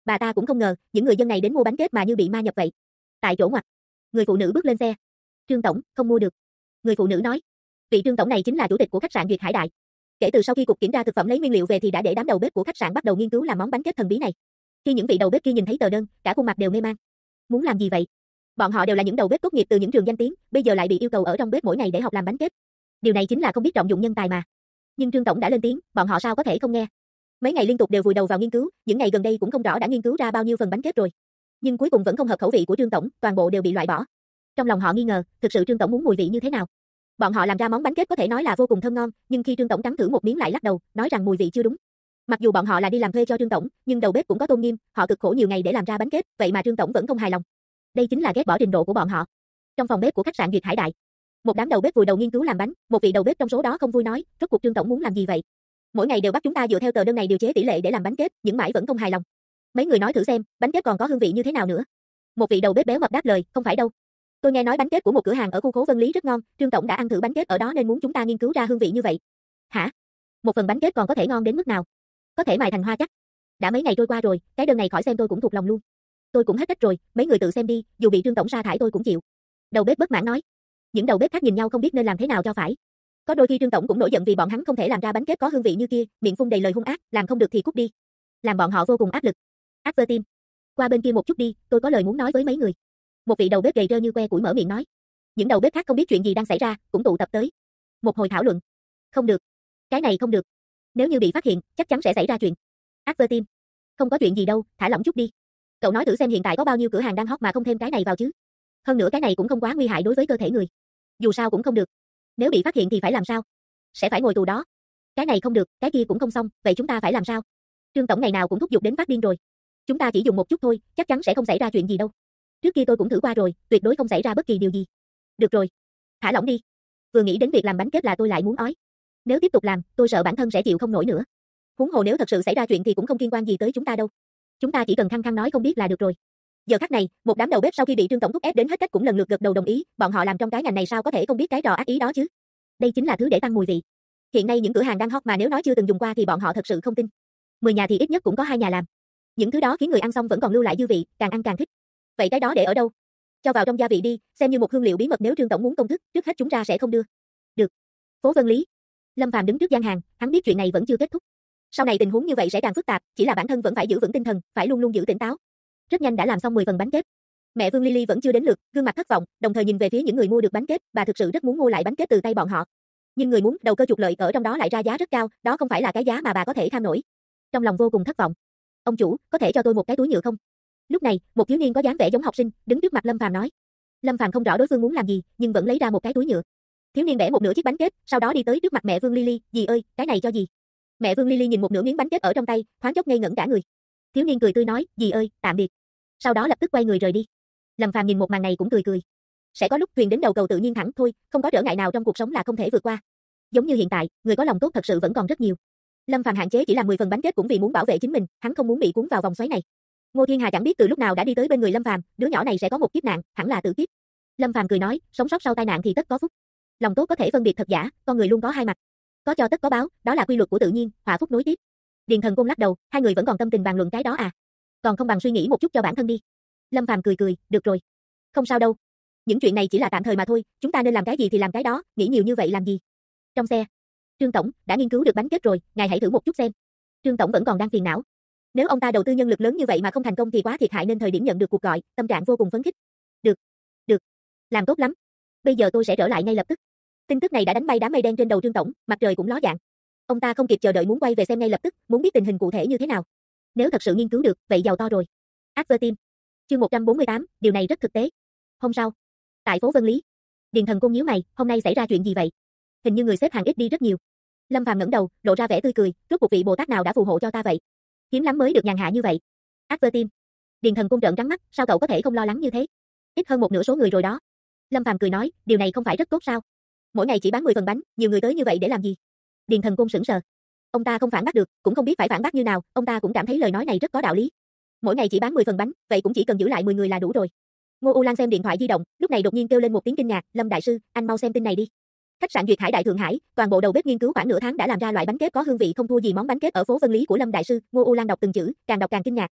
Bà ta cũng không ngờ, những người dân này đến mua bánh kết mà như bị ma nhập vậy. Tại chỗ ngoặt, người phụ nữ bước lên xe. Trương tổng, không mua được. Người phụ nữ nói. Vị Trương tổng này chính là chủ tịch của khách sạn Duyệt Hải Đại. Kể từ sau khi cục kiểm tra thực phẩm lấy nguyên liệu về thì đã để đám đầu bếp của khách sạn bắt đầu nghiên cứu làm món bánh kết thần bí này. Khi những vị đầu bếp kia nhìn thấy tờ đơn, cả khuôn mặt đều mê man. Muốn làm gì vậy? Bọn họ đều là những đầu bếp tốt nghiệp từ những trường danh tiếng, bây giờ lại bị yêu cầu ở trong bếp mỗi ngày để học làm bánh kết. Điều này chính là không biết trọng dụng nhân tài mà. Nhưng Trương tổng đã lên tiếng, bọn họ sao có thể không nghe? Mấy ngày liên tục đều vùi đầu vào nghiên cứu, những ngày gần đây cũng không rõ đã nghiên cứu ra bao nhiêu phần bánh kết rồi. Nhưng cuối cùng vẫn không hợp khẩu vị của Trương tổng, toàn bộ đều bị loại bỏ. Trong lòng họ nghi ngờ, thực sự Trương tổng muốn mùi vị như thế nào? Bọn họ làm ra món bánh kết có thể nói là vô cùng thơm ngon, nhưng khi Trương tổng cắn thử một miếng lại lắc đầu, nói rằng mùi vị chưa đúng. Mặc dù bọn họ là đi làm thuê cho Trương tổng, nhưng đầu bếp cũng có tôn nghiêm, họ cực khổ nhiều ngày để làm ra bánh kết, vậy mà Trương tổng vẫn không hài lòng. Đây chính là ghét bỏ trình độ của bọn họ. Trong phòng bếp của khách sạn Duyệt Hải Đại, một đám đầu bếp vùi đầu nghiên cứu làm bánh, một vị đầu bếp trong số đó không vui nói, rốt cuộc Trương tổng muốn làm gì vậy? Mỗi ngày đều bắt chúng ta dựa theo tờ đơn này điều chế tỷ lệ để làm bánh kết, nhưng mãi vẫn không hài lòng. Mấy người nói thử xem, bánh kết còn có hương vị như thế nào nữa? Một vị đầu bếp béo mập đáp lời, không phải đâu. Tôi nghe nói bánh kết của một cửa hàng ở khu phố Vân Lý rất ngon, Trương tổng đã ăn thử bánh kết ở đó nên muốn chúng ta nghiên cứu ra hương vị như vậy. Hả? Một phần bánh kết còn có thể ngon đến mức nào? Có thể mài thành hoa chắc. Đã mấy ngày trôi qua rồi, cái đơn này khỏi xem tôi cũng thuộc lòng luôn. Tôi cũng hết cách rồi, mấy người tự xem đi, dù bị Trương tổng sa thải tôi cũng chịu. Đầu bếp bất mãn nói. Những đầu bếp khác nhìn nhau không biết nên làm thế nào cho phải. Có đôi khi Trương tổng cũng nổi giận vì bọn hắn không thể làm ra bánh kết có hương vị như kia, miệng phun đầy lời hung ác, làm không được thì cút đi. Làm bọn họ vô cùng áp lực. Advertim. Qua bên kia một chút đi, tôi có lời muốn nói với mấy người. Một vị đầu bếp gầy rơ như que củi mở miệng nói. Những đầu bếp khác không biết chuyện gì đang xảy ra, cũng tụ tập tới. Một hồi thảo luận. Không được. Cái này không được. Nếu như bị phát hiện, chắc chắn sẽ xảy ra chuyện. Advertim. Không có chuyện gì đâu, thả lỏng chút đi. Cậu nói thử xem hiện tại có bao nhiêu cửa hàng đang hot mà không thêm cái này vào chứ. Hơn nữa cái này cũng không quá nguy hại đối với cơ thể người. Dù sao cũng không được. Nếu bị phát hiện thì phải làm sao? Sẽ phải ngồi tù đó. Cái này không được, cái kia cũng không xong, vậy chúng ta phải làm sao? Trương tổng ngày nào cũng thúc giục đến phát điên rồi. Chúng ta chỉ dùng một chút thôi, chắc chắn sẽ không xảy ra chuyện gì đâu. Trước kia tôi cũng thử qua rồi, tuyệt đối không xảy ra bất kỳ điều gì. Được rồi, thả lỏng đi. Vừa nghĩ đến việc làm bánh kết là tôi lại muốn ói. Nếu tiếp tục làm, tôi sợ bản thân sẽ chịu không nổi nữa. Huống hồ nếu thật sự xảy ra chuyện thì cũng không liên quan gì tới chúng ta đâu. Chúng ta chỉ cần khăng khăng nói không biết là được rồi. Giờ khắc này, một đám đầu bếp sau khi bị Trương tổng thúc ép đến hết cách cũng lần lượt gật đầu đồng ý, bọn họ làm trong cái ngành này sao có thể không biết cái trò ác ý đó chứ? Đây chính là thứ để tăng mùi vị. Hiện nay những cửa hàng đang hot mà nếu nói chưa từng dùng qua thì bọn họ thật sự không tin. 10 nhà thì ít nhất cũng có 2 nhà làm. Những thứ đó khiến người ăn xong vẫn còn lưu lại dư vị, càng ăn càng thích. Vậy cái đó để ở đâu? Cho vào trong gia vị đi, xem như một hương liệu bí mật nếu Trương tổng muốn công thức, trước hết chúng ra sẽ không đưa. Được. Phố Vân Lý. Lâm Phàm đứng trước gian hàng, hắn biết chuyện này vẫn chưa kết thúc. Sau này tình huống như vậy sẽ càng phức tạp, chỉ là bản thân vẫn phải giữ vững tinh thần, phải luôn luôn giữ tỉnh táo. Rất nhanh đã làm xong 10 phần bánh kết. Mẹ Vương Lily vẫn chưa đến lượt, gương mặt thất vọng, đồng thời nhìn về phía những người mua được bánh kết, bà thực sự rất muốn mua lại bánh kết từ tay bọn họ. Nhưng người muốn đầu cơ trục lợi ở trong đó lại ra giá rất cao, đó không phải là cái giá mà bà có thể kham nổi. Trong lòng vô cùng thất vọng. Ông chủ, có thể cho tôi một cái túi nhựa không? Lúc này, một thiếu niên có dáng vẻ giống học sinh, đứng trước mặt Lâm Phàm nói. Lâm Phàm không rõ đối phương muốn làm gì, nhưng vẫn lấy ra một cái túi nhựa. Thiếu niên bẻ một nửa chiếc bánh kết, sau đó đi tới trước mặt mẹ Vương Lily, "Dì ơi, cái này cho dì." Mẹ Vương Lily nhìn một nửa miếng bánh kết ở trong tay, thoáng chốc ngây ngẩn cả người. Thiếu niên cười tươi nói, "Dì ơi, tạm biệt." Sau đó lập tức quay người rời đi. Lâm Phàm nhìn một màn này cũng cười cười. Sẽ có lúc thuyền đến đầu cầu tự nhiên thẳng thôi, không có trở ngại nào trong cuộc sống là không thể vượt qua. Giống như hiện tại, người có lòng tốt thật sự vẫn còn rất nhiều. Lâm Phàm hạn chế chỉ làm 10 phần bánh kết cũng vì muốn bảo vệ chính mình, hắn không muốn bị cuốn vào vòng xoáy này. Ngô Thiên Hà chẳng biết từ lúc nào đã đi tới bên người Lâm Phàm, đứa nhỏ này sẽ có một kiếp nạn, hẳn là tự kiếp. Lâm Phàm cười nói, sống sót sau tai nạn thì tất có phúc. Lòng tốt có thể phân biệt thật giả, con người luôn có hai mặt. Có cho tất có báo, đó là quy luật của tự nhiên, họa phúc nối tiếp. Điền Thần Côn lắc đầu, hai người vẫn còn tâm tình bàn luận cái đó à? Còn không bằng suy nghĩ một chút cho bản thân đi. Lâm Phàm cười cười, được rồi. Không sao đâu. Những chuyện này chỉ là tạm thời mà thôi, chúng ta nên làm cái gì thì làm cái đó, nghĩ nhiều như vậy làm gì? Trong xe, Trương tổng, đã nghiên cứu được bánh kết rồi, ngài hãy thử một chút xem. Trương tổng vẫn còn đang phiền não. Nếu ông ta đầu tư nhân lực lớn như vậy mà không thành công thì quá thiệt hại nên thời điểm nhận được cuộc gọi, tâm trạng vô cùng phấn khích. Được, được, làm tốt lắm. Bây giờ tôi sẽ trở lại ngay lập tức. Tin tức này đã đánh bay đám mây đen trên đầu Trương tổng, mặt trời cũng ló dạng. Ông ta không kịp chờ đợi muốn quay về xem ngay lập tức, muốn biết tình hình cụ thể như thế nào. Nếu thật sự nghiên cứu được, vậy giàu to rồi. Advertim. Chương 148, điều này rất thực tế. Hôm sau, tại phố Vân Lý, Điền Thần Côn nhíu mày, hôm nay xảy ra chuyện gì vậy? Hình như người xếp hàng ít đi rất nhiều. Lâm Phàm ngẩng đầu, lộ ra vẻ tươi cười, rốt cuộc vị Bồ Tát nào đã phù hộ cho ta vậy? Hiếm lắm mới được nhàn hạ như vậy. Advertim. Điền Thần Côn trợn trắng mắt, sao cậu có thể không lo lắng như thế? Ít hơn một nửa số người rồi đó. Lâm Phàm cười nói, điều này không phải rất tốt sao? Mỗi ngày chỉ bán 10 phần bánh, nhiều người tới như vậy để làm gì? Điền Thần Côn sững sờ. Ông ta không phản bác được, cũng không biết phải phản bác như nào, ông ta cũng cảm thấy lời nói này rất có đạo lý. Mỗi ngày chỉ bán 10 phần bánh, vậy cũng chỉ cần giữ lại 10 người là đủ rồi. Ngô U Lan xem điện thoại di động, lúc này đột nhiên kêu lên một tiếng kinh ngạc, Lâm đại sư, anh mau xem tin này đi. Khách sạn Duyệt Hải Đại Thượng Hải, toàn bộ đầu bếp nghiên cứu khoảng nửa tháng đã làm ra loại bánh kết có hương vị không thua gì món bánh kết ở phố Vân Lý của Lâm đại sư. Ngô U Lan đọc từng chữ, càng đọc càng kinh ngạc.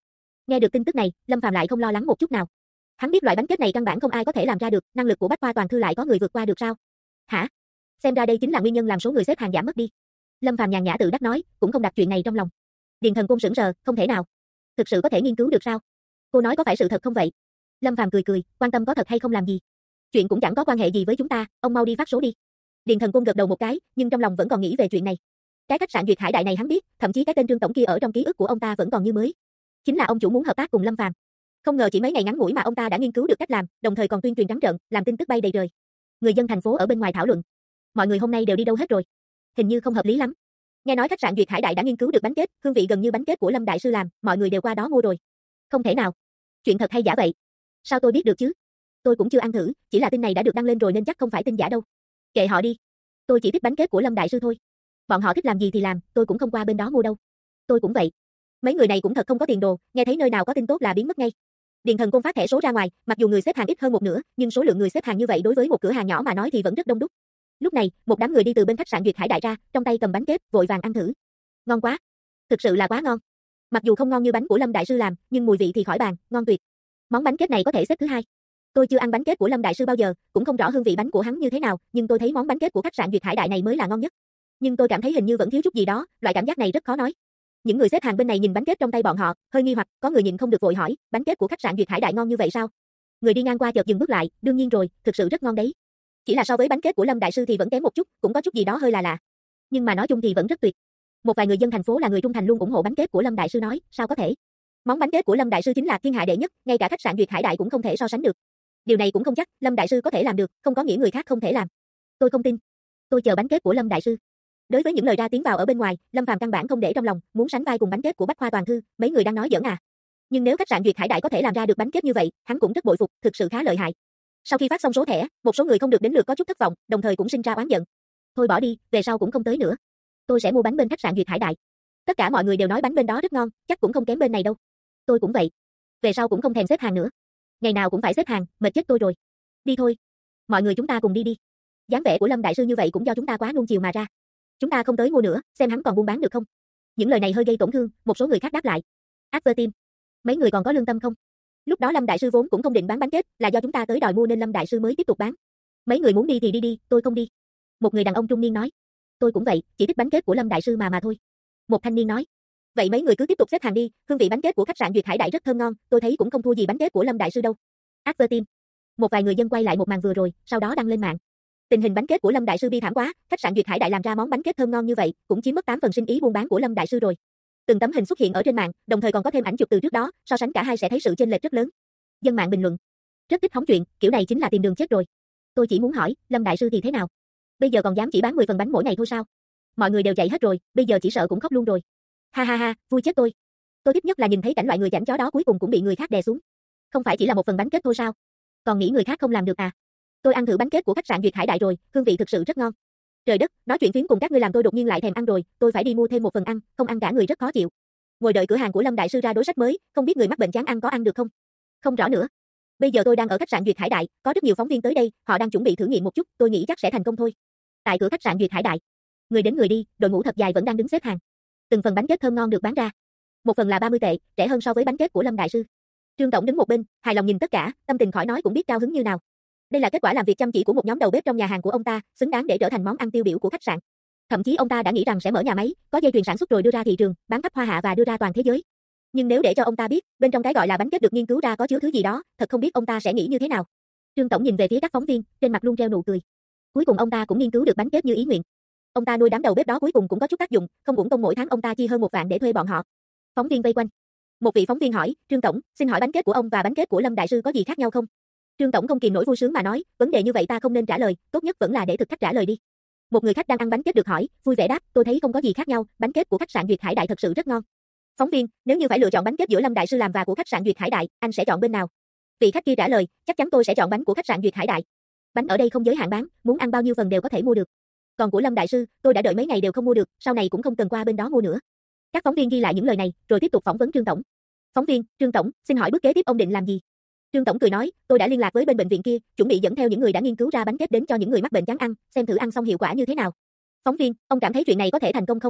Nghe được tin tức này, Lâm Phàm lại không lo lắng một chút nào. Hắn biết loại bánh kết này căn bản không ai có thể làm ra được, năng lực của Bách Khoa Toàn Thư lại có người vượt qua được sao? Hả? Xem ra đây chính là nguyên nhân làm số người xếp hàng giảm mất đi. Lâm Phàm nhàn nhã tự đắc nói, cũng không đặt chuyện này trong lòng. Điền Thần Côn sững sờ, không thể nào. Thực sự có thể nghiên cứu được sao? Cô nói có phải sự thật không vậy? Lâm Phàm cười cười, quan tâm có thật hay không làm gì. Chuyện cũng chẳng có quan hệ gì với chúng ta, ông mau đi phát số đi. Điền Thần Côn gật đầu một cái, nhưng trong lòng vẫn còn nghĩ về chuyện này. Cái khách sạn Duyệt Hải Đại này hắn biết, thậm chí cái tên Trương tổng kia ở trong ký ức của ông ta vẫn còn như mới. Chính là ông chủ muốn hợp tác cùng Lâm Phàm. Không ngờ chỉ mấy ngày ngắn ngủi mà ông ta đã nghiên cứu được cách làm, đồng thời còn tuyên truyền trắng trợn, làm tin tức bay đầy trời. Người dân thành phố ở bên ngoài thảo luận. Mọi người hôm nay đều đi đâu hết rồi? Hình như không hợp lý lắm. Nghe nói khách sạn Duyệt Hải Đại đã nghiên cứu được bánh kết, hương vị gần như bánh kết của Lâm đại sư làm, mọi người đều qua đó mua rồi. Không thể nào. Chuyện thật hay giả vậy? Sao tôi biết được chứ? Tôi cũng chưa ăn thử, chỉ là tin này đã được đăng lên rồi nên chắc không phải tin giả đâu. Kệ họ đi. Tôi chỉ thích bánh kết của Lâm đại sư thôi. Bọn họ thích làm gì thì làm, tôi cũng không qua bên đó mua đâu. Tôi cũng vậy. Mấy người này cũng thật không có tiền đồ, nghe thấy nơi nào có tin tốt là biến mất ngay. Điền Thần Côn phát thẻ số ra ngoài, mặc dù người xếp hàng ít hơn một nửa, nhưng số lượng người xếp hàng như vậy đối với một cửa hàng nhỏ mà nói thì vẫn rất đông đúc. Lúc này, một đám người đi từ bên khách sạn Duyệt Hải Đại ra, trong tay cầm bánh kết, vội vàng ăn thử. Ngon quá, thực sự là quá ngon. Mặc dù không ngon như bánh của Lâm đại sư làm, nhưng mùi vị thì khỏi bàn, ngon tuyệt. Món bánh kết này có thể xếp thứ hai. Tôi chưa ăn bánh kết của Lâm đại sư bao giờ, cũng không rõ hương vị bánh của hắn như thế nào, nhưng tôi thấy món bánh kết của khách sạn Duyệt Hải Đại này mới là ngon nhất. Nhưng tôi cảm thấy hình như vẫn thiếu chút gì đó, loại cảm giác này rất khó nói. Những người xếp hàng bên này nhìn bánh kết trong tay bọn họ, hơi nghi hoặc, có người nhìn không được vội hỏi, bánh kết của khách sạn Duyệt Hải Đại ngon như vậy sao? Người đi ngang qua chợt dừng bước lại, đương nhiên rồi, thực sự rất ngon đấy. Chỉ là so với bánh kết của Lâm đại sư thì vẫn kém một chút, cũng có chút gì đó hơi là lạ. Nhưng mà nói chung thì vẫn rất tuyệt. Một vài người dân thành phố là người trung thành luôn ủng hộ bánh kết của Lâm đại sư nói, sao có thể? Món bánh kết của Lâm đại sư chính là thiên hạ đệ nhất, ngay cả khách sạn Duyệt Hải Đại cũng không thể so sánh được. Điều này cũng không chắc, Lâm đại sư có thể làm được, không có nghĩa người khác không thể làm. Tôi không tin. Tôi chờ bánh kết của Lâm đại sư. Đối với những lời ra tiếng vào ở bên ngoài, Lâm Phàm căn bản không để trong lòng, muốn sánh vai cùng bánh kết của Bách Khoa Toàn Thư, mấy người đang nói giỡn à? Nhưng nếu khách sạn Duyệt Hải Đại có thể làm ra được bánh kết như vậy, hắn cũng rất bội phục, thực sự khá lợi hại. Sau khi phát xong số thẻ, một số người không được đến lượt có chút thất vọng, đồng thời cũng sinh ra oán giận. Thôi bỏ đi, về sau cũng không tới nữa. Tôi sẽ mua bánh bên khách sạn Duyệt Hải Đại. Tất cả mọi người đều nói bánh bên đó rất ngon, chắc cũng không kém bên này đâu. Tôi cũng vậy. Về sau cũng không thèm xếp hàng nữa. Ngày nào cũng phải xếp hàng, mệt chết tôi rồi. Đi thôi. Mọi người chúng ta cùng đi đi. Dáng vẻ của Lâm đại sư như vậy cũng do chúng ta quá nuông chiều mà ra. Chúng ta không tới mua nữa, xem hắn còn buôn bán được không? Những lời này hơi gây tổn thương, một số người khác đáp lại. Advertim, mấy người còn có lương tâm không? Lúc đó Lâm đại sư vốn cũng không định bán bánh kết, là do chúng ta tới đòi mua nên Lâm đại sư mới tiếp tục bán. Mấy người muốn đi thì đi đi, tôi không đi. Một người đàn ông trung niên nói. Tôi cũng vậy, chỉ thích bánh kết của Lâm đại sư mà thôi. Một thanh niên nói. Vậy mấy người cứ tiếp tục xếp hàng đi, hương vị bánh kết của khách sạn Duyệt Hải Đại rất thơm ngon, tôi thấy cũng không thua gì bánh kết của Lâm đại sư đâu. Advertim. Một vài người dân quay lại một màn vừa rồi, sau đó đăng lên mạng. Tình hình bánh kết của Lâm đại sư bi thảm quá, khách sạn Duyệt Hải Đại làm ra món bánh kết thơm ngon như vậy, cũng chiếm mất 8 phần sinh ý buôn bán của Lâm đại sư rồi. Từng tấm hình xuất hiện ở trên mạng, đồng thời còn có thêm ảnh chụp từ trước đó, so sánh cả hai sẽ thấy sự chênh lệch rất lớn. Dân mạng bình luận, rất thích hóng chuyện, kiểu này chính là tìm đường chết rồi. Tôi chỉ muốn hỏi, Lâm đại sư thì thế nào? Bây giờ còn dám chỉ bán 10 phần bánh mỗi ngày thôi sao? Mọi người đều chạy hết rồi, bây giờ chỉ sợ cũng khóc luôn rồi. Ha ha ha, vui chết tôi. Tôi thích nhất là nhìn thấy cảnh loại người chảnh chó đó cuối cùng cũng bị người khác đè xuống. Không phải chỉ là một phần bánh kết thôi sao? Còn nghĩ người khác không làm được à? Tôi ăn thử bánh kết của khách sạn Duyệt Hải Đại rồi, hương vị thực sự rất ngon. Trời đất, nói chuyện phiếm cùng các ngươi làm tôi đột nhiên lại thèm ăn rồi, tôi phải đi mua thêm một phần ăn, không ăn cả người rất khó chịu. Ngồi đợi cửa hàng của Lâm đại sư ra đối sách mới, không biết người mắc bệnh chán ăn có ăn được không? Không rõ nữa. Bây giờ tôi đang ở khách sạn Duyệt Hải Đại, có rất nhiều phóng viên tới đây, họ đang chuẩn bị thử nghiệm một chút, tôi nghĩ chắc sẽ thành công thôi. Tại cửa khách sạn Duyệt Hải Đại, người đến người đi, đội ngũ thật dài vẫn đang đứng xếp hàng. Từng phần bánh kết thơm ngon được bán ra. Một phần là 30 tệ, rẻ hơn so với bánh kết của Lâm đại sư. Trương tổng đứng một bên, hài lòng nhìn tất cả, tâm tình khỏi nói cũng biết cao hứng như nào. Đây là kết quả làm việc chăm chỉ của một nhóm đầu bếp trong nhà hàng của ông ta, xứng đáng để trở thành món ăn tiêu biểu của khách sạn. Thậm chí ông ta đã nghĩ rằng sẽ mở nhà máy, có dây chuyền sản xuất rồi đưa ra thị trường, bán khắp Hoa Hạ và đưa ra toàn thế giới. Nhưng nếu để cho ông ta biết, bên trong cái gọi là bánh kết được nghiên cứu ra có chứa thứ gì đó, thật không biết ông ta sẽ nghĩ như thế nào. Trương tổng nhìn về phía các phóng viên, trên mặt luôn treo nụ cười. Cuối cùng ông ta cũng nghiên cứu được bánh kết như ý nguyện. Ông ta nuôi đám đầu bếp đó cuối cùng cũng có chút tác dụng, không uổng công mỗi tháng ông ta chi hơn 1 vạn để thuê bọn họ. Phóng viên vây quanh. Một vị phóng viên hỏi, Trương tổng, xin hỏi bánh kết của ông và bánh kết của Lâm đại sư có gì khác nhau không? Trương tổng không kìm nổi vui sướng mà nói, vấn đề như vậy ta không nên trả lời, tốt nhất vẫn là để thực khách trả lời đi. Một người khách đang ăn bánh kết được hỏi, vui vẻ đáp, tôi thấy không có gì khác nhau, bánh kết của khách sạn Duyệt Hải Đại thật sự rất ngon. Phóng viên, nếu như phải lựa chọn bánh kết giữa Lâm đại sư làm và của khách sạn Duyệt Hải Đại, anh sẽ chọn bên nào? Vị khách kia trả lời, chắc chắn tôi sẽ chọn bánh của khách sạn Duyệt Hải Đại. Bánh ở đây không giới hạn bán, muốn ăn bao nhiêu phần đều có thể mua được. Còn của Lâm đại sư, tôi đã đợi mấy ngày đều không mua được, sau này cũng không cần qua bên đó mua nữa. Các phóng viên ghi lại những lời này, rồi tiếp tục phỏng vấn Trương tổng. Phóng viên, Trương tổng, xin hỏi bước kế tiếp ông định làm gì? Trương tổng cười nói, tôi đã liên lạc với bên bệnh viện kia, chuẩn bị dẫn theo những người đã nghiên cứu ra bánh kết đến cho những người mắc bệnh chán ăn, xem thử ăn xong hiệu quả như thế nào. Phóng viên, ông cảm thấy chuyện này có thể thành công không?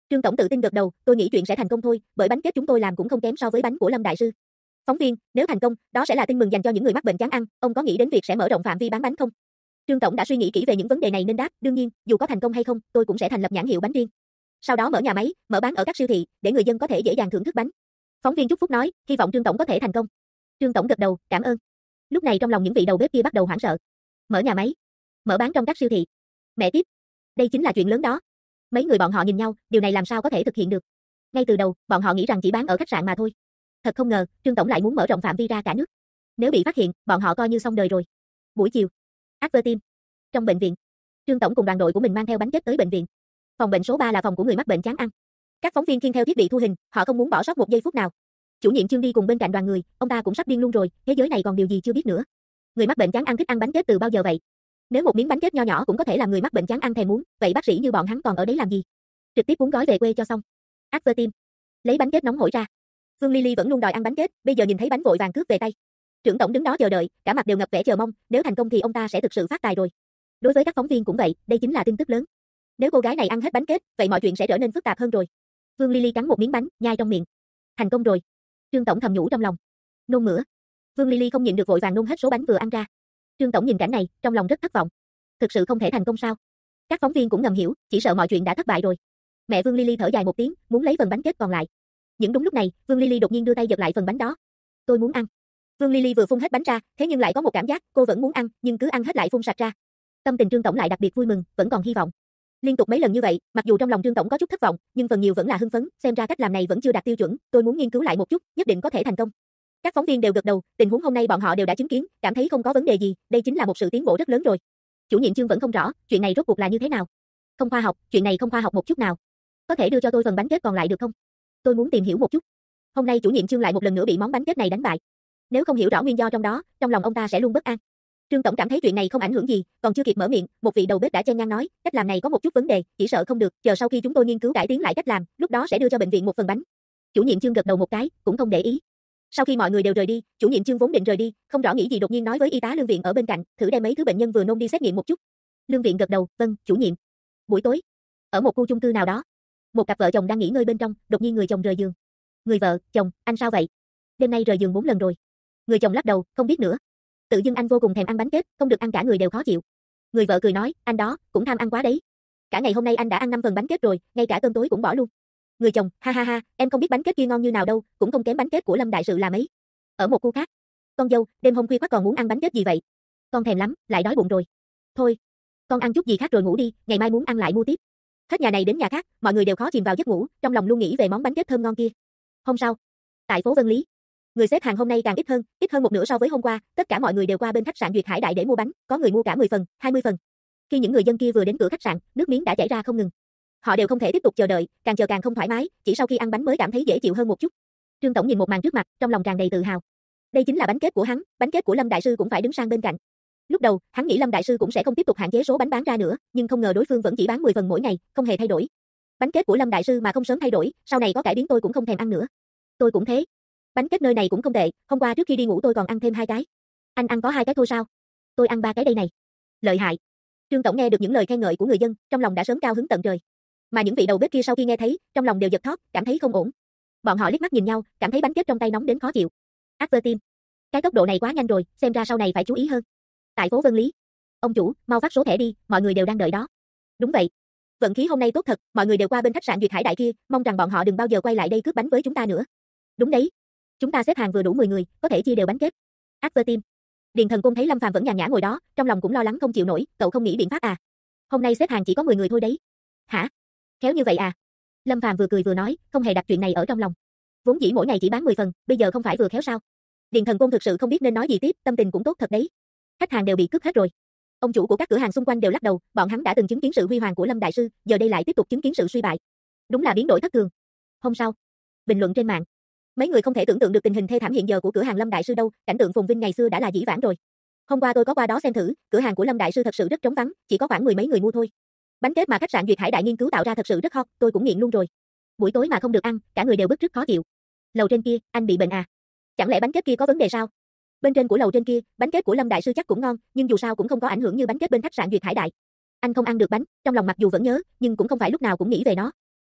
Trương tổng tự tin gật đầu, tôi nghĩ chuyện sẽ thành công thôi, bởi bánh kết chúng tôi làm cũng không kém so với bánh của Lâm đại sư. Phóng viên, nếu thành công, đó sẽ là tin mừng dành cho những người mắc bệnh chán ăn, ông có nghĩ đến việc sẽ mở rộng phạm vi bán bánh không? Trương tổng đã suy nghĩ kỹ về những vấn đề này nên đáp, đương nhiên, dù có thành công hay không, tôi cũng sẽ thành lập nhãn hiệu bánh riêng. Sau đó mở nhà máy, mở bán ở các siêu thị, để người dân có thể dễ dàng thưởng thức bánh. Phóng viên chúc phúc nói, hy vọng Trương tổng có thể thành công. Trương tổng gật đầu, cảm ơn. Lúc này trong lòng những vị đầu bếp kia bắt đầu hoảng sợ. Mở nhà máy, mở bán trong các siêu thị. Mẹ tiếp, đây chính là chuyện lớn đó. Mấy người bọn họ nhìn nhau, điều này làm sao có thể thực hiện được? Ngay từ đầu, bọn họ nghĩ rằng chỉ bán ở khách sạn mà thôi. Thật không ngờ, Trương tổng lại muốn mở rộng phạm vi ra cả nước. Nếu bị phát hiện, bọn họ coi như xong đời rồi. Buổi chiều, Advertim. Trong bệnh viện, Trương tổng cùng đoàn đội của mình mang theo bánh kết tới bệnh viện. Phòng bệnh số 3 là phòng của người mắc bệnh chán ăn. Các phóng viên khiêng theo thiết bị thu hình, họ không muốn bỏ sót một giây phút nào. Chủ nhiệm Trương đi cùng bên cạnh đoàn người, ông ta cũng sắp điên luôn rồi, thế giới này còn điều gì chưa biết nữa. Người mắc bệnh chán ăn thích ăn bánh kết từ bao giờ vậy? Nếu một miếng bánh kết nho nhỏ cũng có thể làm người mắc bệnh chán ăn thèm muốn, vậy bác sĩ như bọn hắn còn ở đấy làm gì? Trực tiếp cuốn gói về quê cho xong. Advertim. Lấy bánh kết nóng hổi ra. Phương Ly vẫn luôn đòi ăn bánh kết, bây giờ nhìn thấy bánh vội vàng cướp về tay. Trưởng tổng đứng đó chờ đợi, cả mặt đều ngập vẻ chờ mong, nếu thành công thì ông ta sẽ thực sự phát tài rồi. Đối với các phóng viên cũng vậy, đây chính là tin tức lớn. Nếu cô gái này ăn hết bánh kết, vậy mọi chuyện sẽ trở nên phức tạp hơn rồi. Phương Ly cắn một miếng bánh, nhai trong miệng. Thành công rồi. Trương tổng thầm nhủ trong lòng. Nôn mửa. Phương Ly không nhịn được vội vàng nôn hết số bánh vừa ăn ra. Trương tổng nhìn cảnh này, trong lòng rất thất vọng. Thực sự không thể thành công sao? Các phóng viên cũng ngầm hiểu, chỉ sợ mọi chuyện đã thất bại rồi. Mẹ Vương Ly thở dài một tiếng, muốn lấy phần bánh kết còn lại. Nhưng đúng lúc này, Vương Ly đột nhiên đưa tay giật lại phần bánh đó. Tôi muốn ăn. Vương Ly vừa phun hết bánh ra, thế nhưng lại có một cảm giác, cô vẫn muốn ăn, nhưng cứ ăn hết lại phun sạch ra. Tâm tình Trương tổng lại đặc biệt vui mừng, vẫn còn hy vọng. Liên tục mấy lần như vậy, mặc dù trong lòng Trương tổng có chút thất vọng, nhưng phần nhiều vẫn là hưng phấn, xem ra cách làm này vẫn chưa đạt tiêu chuẩn, tôi muốn nghiên cứu lại một chút, nhất định có thể thành công. Các phóng viên đều gật đầu, tình huống hôm nay bọn họ đều đã chứng kiến, cảm thấy không có vấn đề gì, đây chính là một sự tiến bộ rất lớn rồi. Chủ nhiệm Trương vẫn không rõ, chuyện này rốt cuộc là như thế nào? Không khoa học, chuyện này không khoa học một chút nào. Có thể đưa cho tôi phần bánh kết còn lại được không? Tôi muốn tìm hiểu một chút. Hôm nay chủ nhiệm Trương lại một lần nữa bị món bánh kết này đánh bại. Nếu không hiểu rõ nguyên do trong đó, trong lòng ông ta sẽ luôn bất an. Trương tổng cảm thấy chuyện này không ảnh hưởng gì, còn chưa kịp mở miệng, một vị đầu bếp đã chen ngang nói, cách làm này có một chút vấn đề, chỉ sợ không được, chờ sau khi chúng tôi nghiên cứu cải tiến lại cách làm, lúc đó sẽ đưa cho bệnh viện một phần bánh. Chủ nhiệm Trương gật đầu một cái, cũng không để ý. Sau khi mọi người đều rời đi, chủ nhiệm Trương vốn định rời đi, không rõ nghĩ gì đột nhiên nói với y tá Lương Viện ở bên cạnh, thử đem mấy thứ bệnh nhân vừa nôn đi xét nghiệm một chút. Lương Viện gật đầu, vâng, chủ nhiệm. Buổi tối, ở một khu chung cư nào đó, một cặp vợ chồng đang nghỉ ngơi bên trong, đột nhiên người chồng rời giường. Người vợ, chồng, anh sao vậy? Đêm nay rời giường 4 lần rồi. Người chồng lắc đầu, không biết nữa. Tự dưng anh vô cùng thèm ăn bánh kết, không được ăn cả người đều khó chịu. Người vợ cười nói, anh đó, cũng tham ăn quá đấy. Cả ngày hôm nay anh đã ăn 5 phần bánh kết rồi, ngay cả cơm tối cũng bỏ luôn. Người chồng, ha ha ha, em không biết bánh kết kia ngon như nào đâu, cũng không kém bánh kết của Lâm đại sự là mấy. Ở một khu khác, con dâu, đêm hôm khuya khoắt còn muốn ăn bánh kết gì vậy? Con thèm lắm, lại đói bụng rồi. Thôi, con ăn chút gì khác rồi ngủ đi, ngày mai muốn ăn lại mua tiếp. Hết nhà này đến nhà khác, mọi người đều khó chìm vào giấc ngủ, trong lòng luôn nghĩ về món bánh kết thơm ngon kia. Hôm sau, tại phố Vân Lý, người xếp hàng hôm nay càng ít hơn một nửa so với hôm qua, tất cả mọi người đều qua bên khách sạn Duyệt Hải Đại để mua bánh, có người mua cả 10 phần, 20 phần. Khi những người dân kia vừa đến cửa khách sạn, nước miếng đã chảy ra không ngừng. Họ đều không thể tiếp tục chờ đợi, càng chờ càng không thoải mái, chỉ sau khi ăn bánh mới cảm thấy dễ chịu hơn một chút. Trương tổng nhìn một màn trước mặt, trong lòng tràn đầy tự hào. Đây chính là bánh kết của hắn, bánh kết của Lâm đại sư cũng phải đứng sang bên cạnh. Lúc đầu, hắn nghĩ Lâm đại sư cũng sẽ không tiếp tục hạn chế số bánh bán ra nữa, nhưng không ngờ đối phương vẫn chỉ bán 10 phần mỗi ngày, không hề thay đổi. Bánh kết của Lâm đại sư mà không sớm thay đổi, sau này có cải biến tôi cũng không thèm ăn nữa. Tôi cũng thế. Bánh kết nơi này cũng không tệ, hôm qua trước khi đi ngủ tôi còn ăn thêm 2 cái. Anh ăn có 2 cái thôi sao? Tôi ăn 3 cái đây này. Lợi hại. Trương tổng nghe được những lời khen ngợi của người dân, trong lòng đã sớm cao hứng tận trời. Mà những vị đầu bếp kia sau khi nghe thấy, trong lòng đều giật thót, cảm thấy không ổn. Bọn họ liếc mắt nhìn nhau, cảm thấy bánh kết trong tay nóng đến khó chịu. Advertim. Cái tốc độ này quá nhanh rồi, xem ra sau này phải chú ý hơn. Tại phố Vân Lý. Ông chủ, mau phát số thẻ đi, mọi người đều đang đợi đó. Đúng vậy. Vận khí hôm nay tốt thật, mọi người đều qua bên khách sạn Duyệt Hải Đại kia, mong rằng bọn họ đừng bao giờ quay lại đây cướp bánh với chúng ta nữa. Đúng đấy. Chúng ta xếp hàng vừa đủ 10 người, có thể chia đều bánh kết. Advertim. Điền Thần Côn thấy Lâm Phàm vẫn nhàn nhã ngồi đó, trong lòng cũng lo lắng không chịu nổi, cậu không nghĩ biện pháp à? Hôm nay xếp hàng chỉ có 10 người thôi đấy. Hả? Khéo như vậy à? Lâm Phàm vừa cười vừa nói, không hề đặt chuyện này ở trong lòng. Vốn dĩ mỗi ngày chỉ bán 10 phần, bây giờ không phải vừa khéo sao? Điền Thần Côn thực sự không biết nên nói gì tiếp, tâm tình cũng tốt thật đấy. Khách hàng đều bị cướp hết rồi. Ông chủ của các cửa hàng xung quanh đều lắc đầu, bọn hắn đã từng chứng kiến sự huy hoàng của Lâm đại sư, giờ đây lại tiếp tục chứng kiến sự suy bại. Đúng là biến đổi thất thường. Hôm sau, bình luận trên mạng. Mấy người không thể tưởng tượng được tình hình thê thảm hiện giờ của cửa hàng Lâm đại sư đâu, cảnh tượng phồn vinh ngày xưa đã là dĩ vãng rồi. Hôm qua tôi có qua đó xem thử, cửa hàng của Lâm đại sư thật sự rất trống vắng, chỉ có khoảng 10 mấy người mua thôi. Bánh kết mà khách sạn Duyệt Hải Đại nghiên cứu tạo ra thật sự rất hot, tôi cũng nghiện luôn rồi. Buổi tối mà không được ăn, cả người đều bứt rứt khó chịu. Lầu trên kia, anh bị bệnh à? Chẳng lẽ bánh kết kia có vấn đề sao? Bên trên của lầu trên kia, bánh kết của Lâm đại sư chắc cũng ngon, nhưng dù sao cũng không có ảnh hưởng như bánh kết bên khách sạn Duyệt Hải Đại. Anh không ăn được bánh, trong lòng mặc dù vẫn nhớ, nhưng cũng không phải lúc nào cũng nghĩ về nó.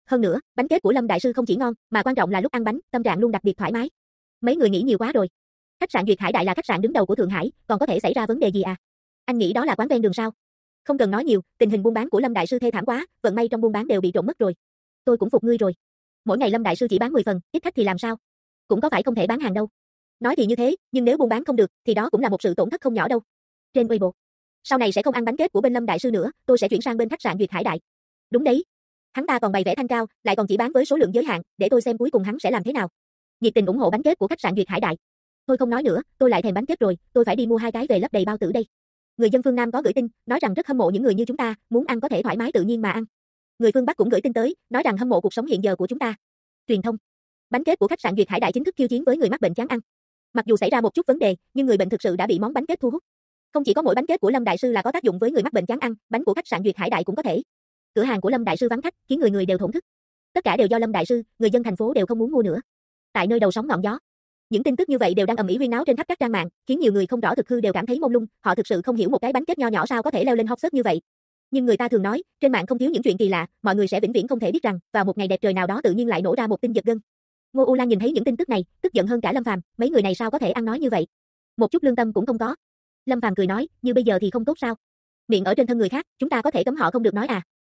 Hơn nữa, bánh kết của Lâm đại sư không chỉ ngon, mà quan trọng là lúc ăn bánh, tâm trạng luôn đặc biệt thoải mái. Mấy người nghĩ nhiều quá rồi. Khách sạn Duyệt Hải Đại là khách sạn đứng đầu của Thượng Hải, còn có thể xảy ra vấn đề gì à? Anh nghĩ đó là quán ven đường sao? Không cần nói nhiều, tình hình buôn bán của Lâm đại sư thê thảm quá, vận may trong buôn bán đều bị trộm mất rồi. Tôi cũng phục ngươi rồi. Mỗi ngày Lâm đại sư chỉ bán 10 phần, ít khách thì làm sao? Cũng có phải không thể bán hàng đâu. Nói thì như thế, nhưng nếu buôn bán không được, thì đó cũng là một sự tổn thất không nhỏ đâu. Trên Weibo, sau này sẽ không ăn bánh kết của bên Lâm đại sư nữa, tôi sẽ chuyển sang bên khách sạn Duyệt Hải Đại. Đúng đấy. Hắn ta còn bày vẽ thanh cao, lại còn chỉ bán với số lượng giới hạn, để tôi xem cuối cùng hắn sẽ làm thế nào. Nhiệt tình ủng hộ bánh kết của khách sạn Duyệt Hải Đại. Tôi không nói nữa, tôi lại thèm bánh kết rồi, tôi phải đi mua 2 cái về lấp đầy bao tử đây. Người dân phương Nam có gửi tin, nói rằng rất hâm mộ những người như chúng ta, muốn ăn có thể thoải mái tự nhiên mà ăn. Người phương Bắc cũng gửi tin tới, nói rằng hâm mộ cuộc sống hiện giờ của chúng ta. Truyền thông. Bánh kết của khách sạn Duyệt Hải Đại chính thức khiêu chiến với người mắc bệnh chán ăn. Mặc dù xảy ra một chút vấn đề, nhưng người bệnh thực sự đã bị món bánh kết thu hút. Không chỉ có mỗi bánh kết của Lâm đại sư là có tác dụng với người mắc bệnh chán ăn, bánh của khách sạn Duyệt Hải Đại cũng có thể. Cửa hàng của Lâm đại sư vắng khách, khiến người người đều thổn thức. Tất cả đều do Lâm đại sư, người dân thành phố đều không muốn mua nữa. Tại nơi đầu sóng ngọn gió, những tin tức như vậy đều đang ầm ĩ huyên náo trên khắp các trang mạng, khiến nhiều người không rõ thực hư đều cảm thấy mông lung, họ thực sự không hiểu một cái bánh kết nho nhỏ sao có thể leo lên hot search như vậy. Nhưng người ta thường nói, trên mạng không thiếu những chuyện kỳ lạ, mọi người sẽ vĩnh viễn không thể biết rằng, vào một ngày đẹp trời nào đó tự nhiên lại nổ ra một tin giật gân. Ngô U Lan nhìn thấy những tin tức này, tức giận hơn cả Lâm Phàm, mấy người này sao có thể ăn nói như vậy? Một chút lương tâm cũng không có. Lâm Phàm cười nói, như bây giờ thì không tốt sao? Miệng ở trên thân người khác, chúng ta có thể cấm họ không được nói à?